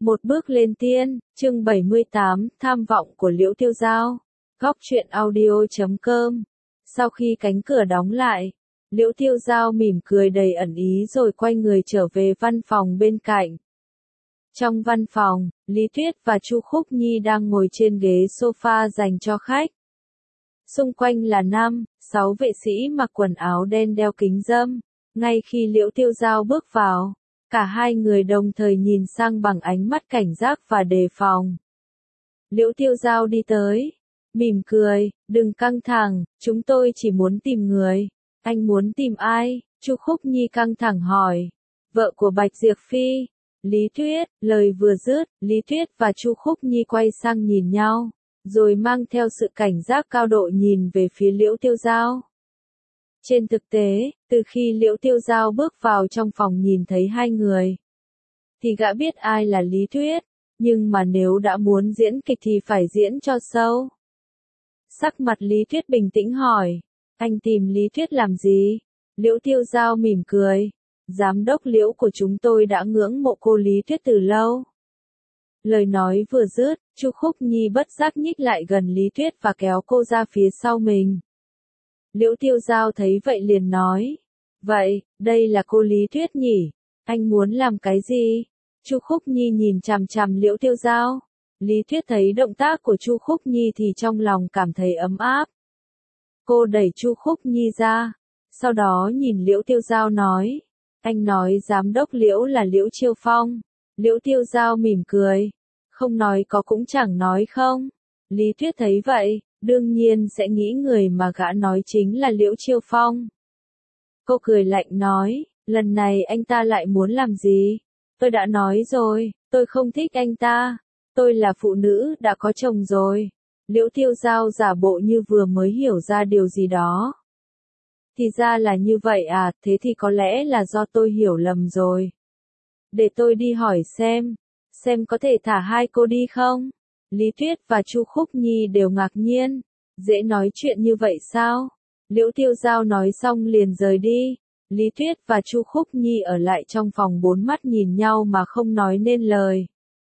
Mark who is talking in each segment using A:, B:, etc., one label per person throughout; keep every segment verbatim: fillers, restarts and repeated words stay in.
A: Một bước lên tiên, chương bảy mươi tám, tham vọng của Liễu Tiêu Giao. Góc truyện audio chấm com. Sau khi cánh cửa đóng lại, Liễu Tiêu Giao mỉm cười đầy ẩn ý rồi quay người trở về văn phòng bên cạnh. Trong văn phòng, Lý Tuyết và Chu Khúc Nhi đang ngồi trên ghế sofa dành cho khách. Xung quanh là năm, sáu vệ sĩ mặc quần áo đen đeo kính râm. Ngay khi Liễu Tiêu Giao bước vào, cả hai người đồng thời nhìn sang bằng ánh mắt cảnh giác và đề phòng. Liễu Tiêu Giao đi tới, mỉm cười, đừng căng thẳng, chúng tôi chỉ muốn tìm người. Anh muốn tìm ai? Chu Khúc Nhi căng thẳng hỏi. Vợ của Bạch Diệp Phi. Lý Tuyết, lời vừa dứt, Lý Tuyết và Chu Khúc Nhi quay sang nhìn nhau, rồi mang theo sự cảnh giác cao độ nhìn về phía Liễu Tiêu Giao. Trên thực tế, từ khi Liễu Tiêu Giao bước vào trong phòng nhìn thấy hai người, thì gã biết ai là Lý Tuyết, nhưng mà nếu đã muốn diễn kịch thì phải diễn cho sâu. Sắc mặt Lý Tuyết bình tĩnh hỏi, anh tìm Lý Tuyết làm gì? Liễu Tiêu Giao mỉm cười, giám đốc Liễu của chúng tôi đã ngưỡng mộ cô Lý Tuyết từ lâu. Lời nói vừa dứt, Chu Khúc Nhi bất giác nhích lại gần Lý Tuyết và kéo cô ra phía sau mình. Liễu Tiêu Giao thấy vậy liền nói, vậy, đây là cô Lý Tuyết nhỉ? Anh muốn làm cái gì? Chu Khúc Nhi nhìn chằm chằm Liễu Tiêu Giao. Lý Tuyết thấy động tác của Chu Khúc Nhi thì trong lòng cảm thấy ấm áp. Cô đẩy Chu Khúc Nhi ra, sau đó nhìn Liễu Tiêu Giao nói, anh nói giám đốc Liễu là Liễu Chiêu Phong. Liễu Tiêu Giao mỉm cười, không nói có cũng chẳng nói không. Lý Tuyết thấy vậy, đương nhiên sẽ nghĩ người mà gã nói chính là Liễu Chiêu Phong. Cô cười lạnh nói, lần này anh ta lại muốn làm gì? Tôi đã nói rồi, tôi không thích anh ta. Tôi là phụ nữ đã có chồng rồi. Liễu Tiêu Giao giả bộ như vừa mới hiểu ra điều gì đó. Thì ra là như vậy à, thế thì có lẽ là do tôi hiểu lầm rồi. Để tôi đi hỏi xem, xem có thể thả hai cô đi không? Lý Tuyết và Chu Khúc Nhi đều ngạc nhiên, dễ nói chuyện như vậy sao? Liễu Tiêu Giao nói xong liền rời đi, Lý Tuyết và Chu Khúc Nhi ở lại trong phòng bốn mắt nhìn nhau mà không nói nên lời.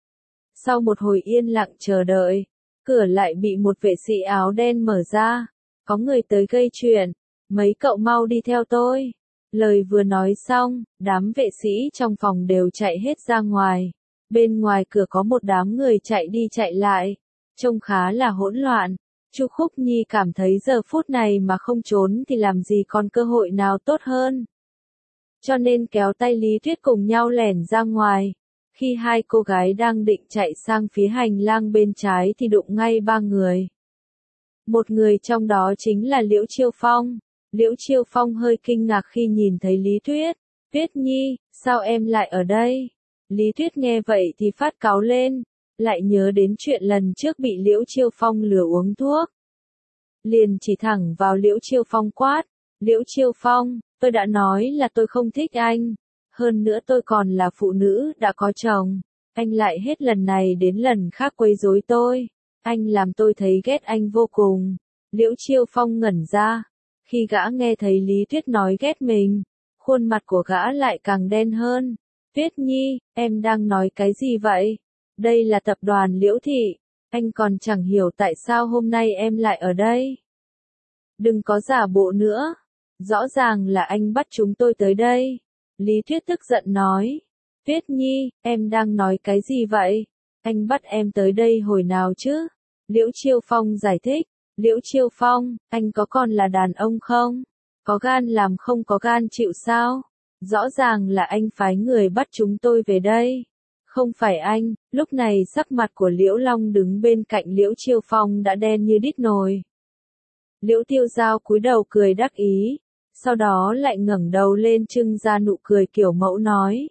A: Sau một hồi yên lặng chờ đợi, cửa lại bị một vệ sĩ áo đen mở ra, có người tới gây chuyện, mấy cậu mau đi theo tôi. Lời vừa nói xong, đám vệ sĩ trong phòng đều chạy hết ra ngoài. Bên ngoài cửa có một đám người chạy đi chạy lại, trông khá là hỗn loạn. Chu Khúc Nhi cảm thấy giờ phút này mà không trốn thì làm gì còn cơ hội nào tốt hơn. Cho nên kéo tay Lý Tuyết cùng nhau lẻn ra ngoài. Khi hai cô gái đang định chạy sang phía hành lang bên trái thì đụng ngay ba người. Một người trong đó chính là Liễu Chiêu Phong. Liễu Chiêu Phong hơi kinh ngạc khi nhìn thấy Lý Tuyết. Tuyết Nhi, sao em lại ở đây? Lý Tuyết nghe vậy thì phát cáu lên, lại nhớ đến chuyện lần trước bị Liễu Chiêu Phong lừa uống thuốc. Liền chỉ thẳng vào Liễu Chiêu Phong quát, Liễu Chiêu Phong, tôi đã nói là tôi không thích anh, hơn nữa tôi còn là phụ nữ đã có chồng, anh lại hết lần này đến lần khác quấy rối tôi, anh làm tôi thấy ghét anh vô cùng. Liễu Chiêu Phong ngẩn ra, khi gã nghe thấy Lý Tuyết nói ghét mình, khuôn mặt của gã lại càng đen hơn. Tuyết Nhi, em đang nói cái gì vậy? Đây là tập đoàn Liễu Thị, anh còn chẳng hiểu tại sao hôm nay em lại ở đây. Đừng có giả bộ nữa, rõ ràng là anh bắt chúng tôi tới đây. Lý Tuyết tức giận nói, Tuyết Nhi, em đang nói cái gì vậy? Anh bắt em tới đây hồi nào chứ? Liễu Chiêu Phong giải thích, Liễu Chiêu Phong, anh có còn là đàn ông không? Có gan làm không có gan chịu sao? Rõ ràng là anh phái người bắt chúng tôi về đây. Không phải anh. Lúc này sắc mặt của Liễu Long đứng bên cạnh Liễu Chiêu Phong đã đen như đít nồi. Liễu Tiêu Giao cúi đầu cười đắc ý, sau đó lại ngẩng đầu lên trưng ra nụ cười kiểu mẫu nói.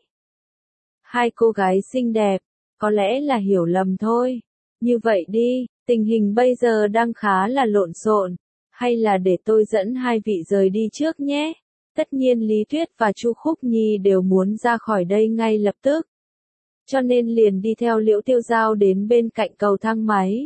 A: Hai cô gái xinh đẹp, có lẽ là hiểu lầm thôi. Như vậy đi, tình hình bây giờ đang khá là lộn xộn, hay là để tôi dẫn hai vị rời đi trước nhé. Tất nhiên Lý Tuyết và Chu Khúc Nhi đều muốn ra khỏi đây ngay lập tức. Cho nên liền đi theo Liễu Tiêu Giao đến bên cạnh cầu thang máy.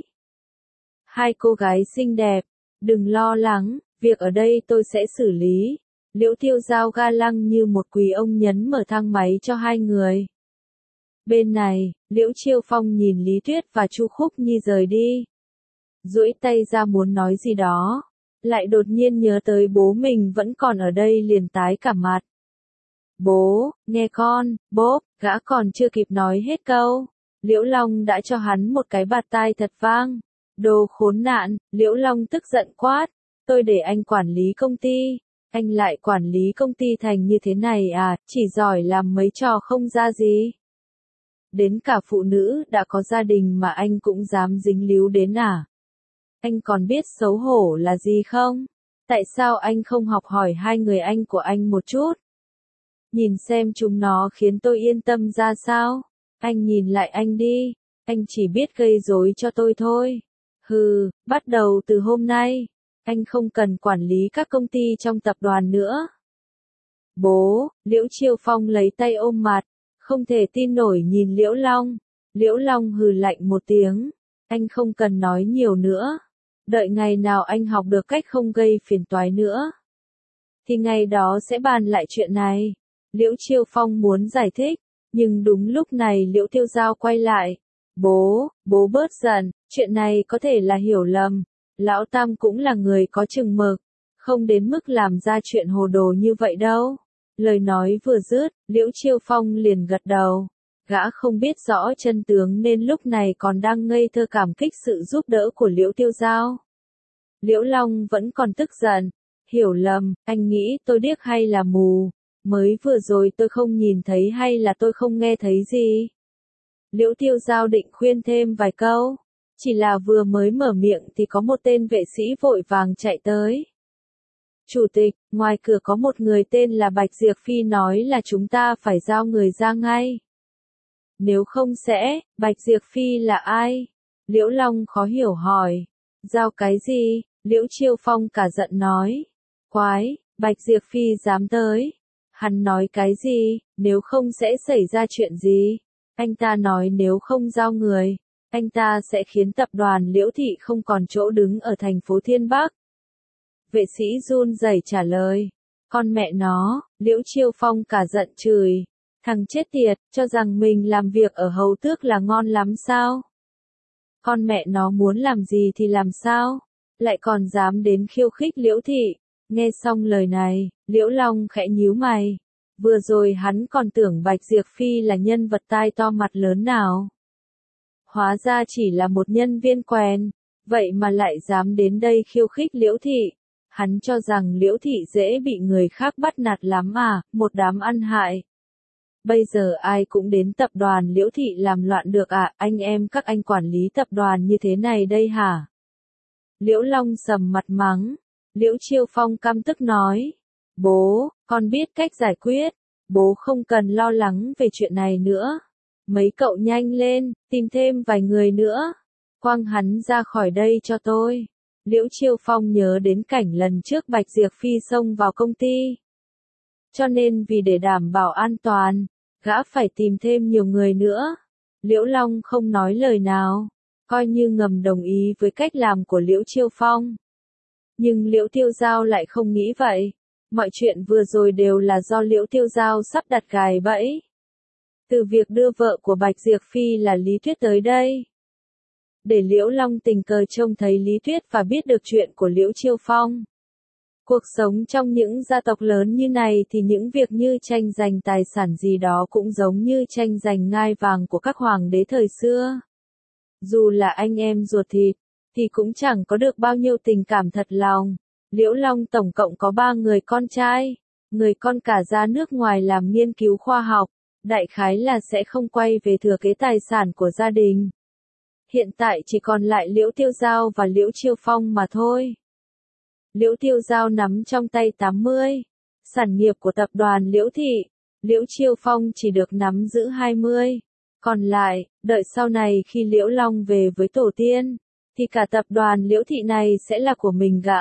A: Hai cô gái xinh đẹp, đừng lo lắng, việc ở đây tôi sẽ xử lý. Liễu Tiêu Giao ga lăng như một quý ông nhấn mở thang máy cho hai người. Bên này, Liễu Chiêu Phong nhìn Lý Tuyết và Chu Khúc Nhi rời đi. Duỗi tay ra muốn nói gì đó, lại đột nhiên nhớ tới bố mình vẫn còn ở đây liền tái cả mặt. Bố, nghe con, bốp, gã còn chưa kịp nói hết câu. Liễu Long đã cho hắn một cái bạt tai thật vang. Đồ khốn nạn, Liễu Long tức giận quát. Tôi để anh quản lý công ty. Anh lại quản lý công ty thành như thế này à, chỉ giỏi làm mấy trò không ra gì. Đến cả phụ nữ đã có gia đình mà anh cũng dám dính líu đến à. Anh còn biết xấu hổ là gì không? Tại sao anh không học hỏi hai người anh của anh một chút? Nhìn xem chúng nó khiến tôi yên tâm ra sao? Anh nhìn lại anh đi, anh chỉ biết gây rối cho tôi thôi. Hừ, bắt đầu từ hôm nay, anh không cần quản lý các công ty trong tập đoàn nữa. Bố, Liễu Chiêu Phong lấy tay ôm mặt, không thể tin nổi nhìn Liễu Long. Liễu Long hừ lạnh một tiếng, anh không cần nói nhiều nữa. Đợi ngày nào anh học được cách không gây phiền toái nữa, thì ngày đó sẽ bàn lại chuyện này. Liễu Chiêu Phong muốn giải thích, nhưng đúng lúc này Liễu Tiêu Giao quay lại. Bố, bố bớt giận, chuyện này có thể là hiểu lầm. Lão Tam cũng là người có chừng mực, không đến mức làm ra chuyện hồ đồ như vậy đâu. Lời nói vừa dứt, Liễu Chiêu Phong liền gật đầu. Gã không biết rõ chân tướng nên lúc này còn đang ngây thơ cảm kích sự giúp đỡ của Liễu Tiêu Giao. Liễu Long vẫn còn tức giận. Hiểu lầm, anh nghĩ tôi điếc hay là mù? Mới vừa rồi tôi không nhìn thấy hay là tôi không nghe thấy gì? Liễu Tiêu Giao định khuyên thêm vài câu, chỉ là vừa mới mở miệng thì có một tên vệ sĩ vội vàng chạy tới. Chủ tịch, ngoài cửa có một người tên là Bạch Diệp Phi nói là chúng ta phải giao người ra ngay. Nếu không sẽ, Bạch Diệp Phi là ai? Liễu Long khó hiểu hỏi. Giao cái gì? Liễu Chiêu Phong cả giận nói. Quái, Bạch Diệp Phi dám tới. Hắn nói cái gì, nếu không sẽ xảy ra chuyện gì? Anh ta nói nếu không giao người, anh ta sẽ khiến tập đoàn Liễu Thị không còn chỗ đứng ở thành phố Thiên Bắc. Vệ sĩ run rẩy trả lời. Con mẹ nó, Liễu Chiêu Phong cả giận chửi. Thằng chết tiệt, cho rằng mình làm việc ở hầu tước là ngon lắm sao? Con mẹ nó muốn làm gì thì làm sao? Lại còn dám đến khiêu khích Liễu Thị. Nghe xong lời này, Liễu Long khẽ nhíu mày. Vừa rồi hắn còn tưởng Bạch Diệp Phi là nhân vật tai to mặt lớn nào. Hóa ra chỉ là một nhân viên quèn, vậy mà lại dám đến đây khiêu khích Liễu Thị. Hắn cho rằng Liễu Thị dễ bị người khác bắt nạt lắm à, một đám ăn hại. Bây giờ ai cũng đến tập đoàn Liễu Thị làm loạn được à, anh em các anh quản lý tập đoàn như thế này đây hả? Liễu Long sầm mặt mắng. Liễu Chiêu Phong căm tức nói. Bố, con biết cách giải quyết. Bố không cần lo lắng về chuyện này nữa. Mấy cậu nhanh lên, tìm thêm vài người nữa. Quăng hắn ra khỏi đây cho tôi. Liễu Chiêu Phong nhớ đến cảnh lần trước Bạch Diệp Phi xông vào công ty. Cho nên vì để đảm bảo an toàn, gã phải tìm thêm nhiều người nữa. Liễu Long không nói lời nào, coi như ngầm đồng ý với cách làm của Liễu Chiêu Phong. Nhưng Liễu Tiêu Giao lại không nghĩ vậy. Mọi chuyện vừa rồi đều là do Liễu Tiêu Giao sắp đặt gài bẫy. Từ việc đưa vợ của Bạch Diệp Phi là Lý Tuyết tới đây. Để Liễu Long tình cờ trông thấy Lý Tuyết và biết được chuyện của Liễu Chiêu Phong. Cuộc sống trong những gia tộc lớn như này thì những việc như tranh giành tài sản gì đó cũng giống như tranh giành ngai vàng của các hoàng đế thời xưa. Dù là anh em ruột thịt, thì cũng chẳng có được bao nhiêu tình cảm thật lòng. Liễu Long tổng cộng có ba người con trai, người con cả ra nước ngoài làm nghiên cứu khoa học, đại khái là sẽ không quay về thừa kế tài sản của gia đình. Hiện tại chỉ còn lại Liễu Tiêu Giao và Liễu Chiêu Phong mà thôi. Liễu Tiêu Giao nắm trong tay tám mươi sản nghiệp của tập đoàn Liễu Thị, Liễu Chiêu Phong chỉ được nắm giữ hai mươi. Còn lại, đợi sau này khi Liễu Long về với tổ tiên, thì cả tập đoàn Liễu Thị này sẽ là của mình gã.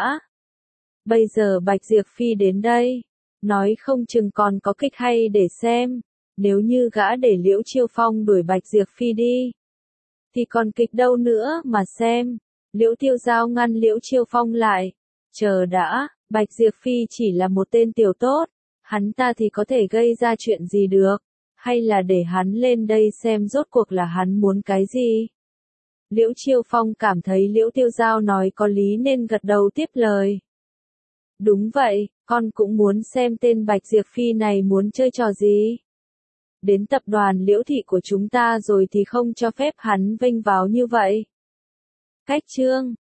A: Bây giờ Bạch Diệp Phi đến đây, nói không chừng còn có kịch hay để xem. Nếu như gã để Liễu Chiêu Phong đuổi Bạch Diệp Phi đi, thì còn kịch đâu nữa mà xem. Liễu Tiêu Giao ngăn Liễu Chiêu Phong lại. Chờ đã, Bạch Diệp Phi chỉ là một tên tiểu tốt, hắn ta thì có thể gây ra chuyện gì được. Hay là để hắn lên đây xem rốt cuộc là hắn muốn cái gì? Liễu Chiêu Phong cảm thấy Liễu Tiêu Giao nói có lý nên gật đầu tiếp lời. Đúng vậy, con cũng muốn xem tên Bạch Diệp Phi này muốn chơi trò gì. Đến tập đoàn Liễu Thị của chúng ta rồi thì không cho phép hắn vênh váo như vậy. Cách chương